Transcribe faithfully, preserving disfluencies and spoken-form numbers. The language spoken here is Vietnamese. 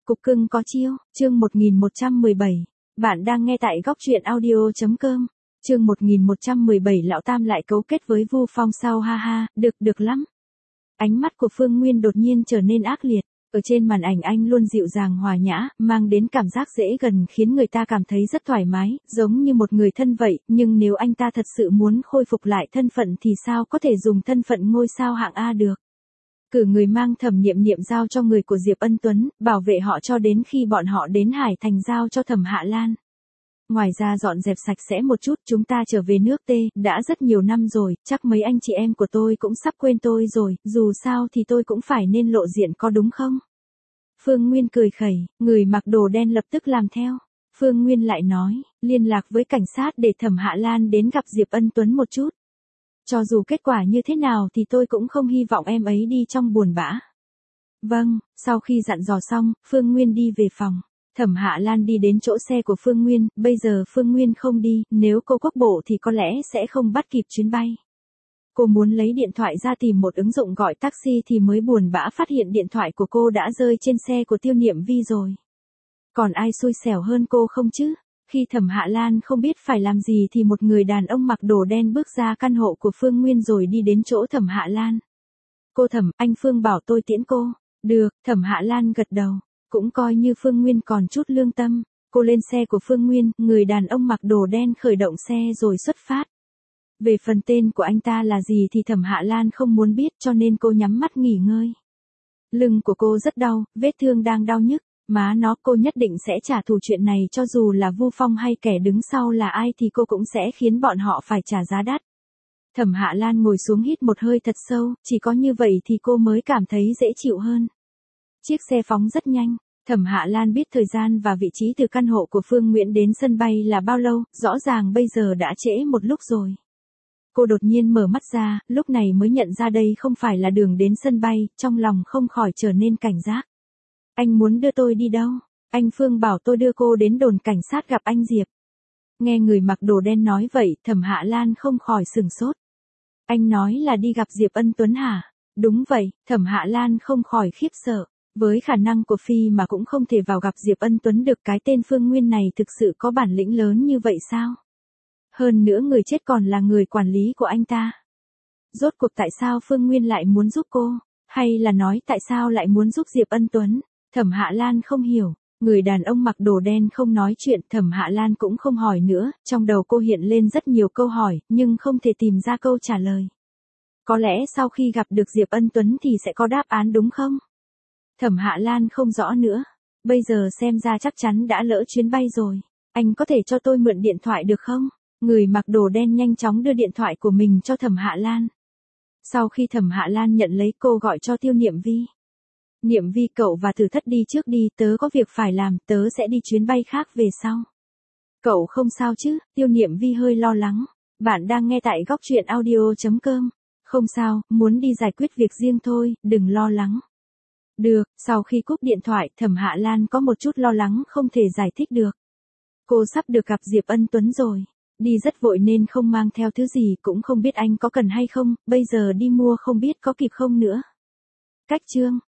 Cục cưng có chiêu, chương một nghìn một trăm mười bảy. Bạn đang nghe tại góc truyện audio.com. Chương một nghìn một trăm mười bảy lão tam lại cấu kết với Vu Phong sao ha ha, được được lắm. Ánh mắt của Phương Nguyên đột nhiên trở nên ác liệt. Ở trên màn ảnh anh luôn dịu dàng hòa nhã, mang đến cảm giác dễ gần khiến người ta cảm thấy rất thoải mái, giống như một người thân vậy, nhưng nếu anh ta thật sự muốn khôi phục lại thân phận thì sao có thể dùng thân phận ngôi sao hạng A được. Cử người mang Thẩm Niệm Niệm giao cho người của Diệp Ân Tuấn, bảo vệ họ cho đến khi bọn họ đến Hải Thành giao cho Thẩm Hạ Lan. Ngoài ra dọn dẹp sạch sẽ một chút, chúng ta trở về nước T, đã rất nhiều năm rồi, chắc mấy anh chị em của tôi cũng sắp quên tôi rồi, dù sao thì tôi cũng phải nên lộ diện có đúng không? Phương Nguyên cười khẩy, người mặc đồ đen lập tức làm theo. Phương Nguyên lại nói, liên lạc với cảnh sát để Thẩm Hạ Lan đến gặp Diệp Ân Tuấn một chút. Cho dù kết quả như thế nào thì tôi cũng không hy vọng em ấy đi trong buồn bã. Vâng, sau khi dặn dò xong, Phương Nguyên đi về phòng. Thẩm Hạ Lan đi đến chỗ xe của Phương Nguyên, bây giờ Phương Nguyên không đi, nếu cô quốc bộ thì có lẽ sẽ không bắt kịp chuyến bay. Cô muốn lấy điện thoại ra tìm một ứng dụng gọi taxi thì mới buồn bã phát hiện điện thoại của cô đã rơi trên xe của Tiêu Niệm Vi rồi. Còn ai xui xẻo hơn cô không chứ? Khi Thẩm Hạ Lan không biết phải làm gì thì một người đàn ông mặc đồ đen bước ra căn hộ của Phương Nguyên rồi đi đến chỗ Thẩm Hạ Lan. Cô Thẩm, anh Phương bảo tôi tiễn cô. Được, Thẩm Hạ Lan gật đầu. Cũng coi như Phương Nguyên còn chút lương tâm. Cô lên xe của Phương Nguyên, người đàn ông mặc đồ đen khởi động xe rồi xuất phát. Về phần tên của anh ta là gì thì Thẩm Hạ Lan không muốn biết cho nên cô nhắm mắt nghỉ ngơi. Lưng của cô rất đau, vết thương đang đau nhức. Má nó, cô nhất định sẽ trả thù chuyện này cho dù là Vu Phong hay kẻ đứng sau là ai thì cô cũng sẽ khiến bọn họ phải trả giá đắt. Thẩm Hạ Lan ngồi xuống hít một hơi thật sâu, chỉ có như vậy thì cô mới cảm thấy dễ chịu hơn. Chiếc xe phóng rất nhanh, Thẩm Hạ Lan biết thời gian và vị trí từ căn hộ của Phương Nguyễn đến sân bay là bao lâu, rõ ràng bây giờ đã trễ một lúc rồi. Cô đột nhiên mở mắt ra, lúc này mới nhận ra đây không phải là đường đến sân bay, trong lòng không khỏi trở nên cảnh giác. Anh muốn đưa tôi đi đâu? Anh Phương bảo tôi đưa cô đến đồn cảnh sát gặp anh Diệp. Nghe người mặc đồ đen nói vậy, Thẩm Hạ Lan không khỏi sửng sốt. Anh nói là đi gặp Diệp Ân Tuấn hả? Đúng vậy, Thẩm Hạ Lan không khỏi khiếp sợ. Với khả năng của Phi mà cũng không thể vào gặp Diệp Ân Tuấn được, cái tên Phương Nguyên này thực sự có bản lĩnh lớn như vậy sao? Hơn nữa người chết còn là người quản lý của anh ta. Rốt cuộc tại sao Phương Nguyên lại muốn giúp cô? Hay là nói tại sao lại muốn giúp Diệp Ân Tuấn? Thẩm Hạ Lan không hiểu, người đàn ông mặc đồ đen không nói chuyện, Thẩm Hạ Lan cũng không hỏi nữa, trong đầu cô hiện lên rất nhiều câu hỏi, nhưng không thể tìm ra câu trả lời. Có lẽ sau khi gặp được Diệp Ân Tuấn thì sẽ có đáp án đúng không? Thẩm Hạ Lan không rõ nữa, bây giờ xem ra chắc chắn đã lỡ chuyến bay rồi, anh có thể cho tôi mượn điện thoại được không? Người mặc đồ đen nhanh chóng đưa điện thoại của mình cho Thẩm Hạ Lan. Sau khi Thẩm Hạ Lan nhận lấy cô gọi cho Tiêu Niệm Vi. Niệm Vi, cậu và Tử Thất đi trước đi, tớ có việc phải làm, tớ sẽ đi chuyến bay khác về sau. Cậu không sao chứ? Tiêu Niệm Vi hơi lo lắng. Bạn đang nghe tại góc truyện audio.com. Không sao, muốn đi giải quyết việc riêng thôi, đừng lo lắng. Được, sau khi cúp điện thoại, Thẩm Hạ Lan có một chút lo lắng không thể giải thích được. Cô sắp được gặp Diệp Ân Tuấn rồi. Đi rất vội nên không mang theo thứ gì, cũng không biết anh có cần hay không, bây giờ đi mua không biết có kịp không nữa. Cách chương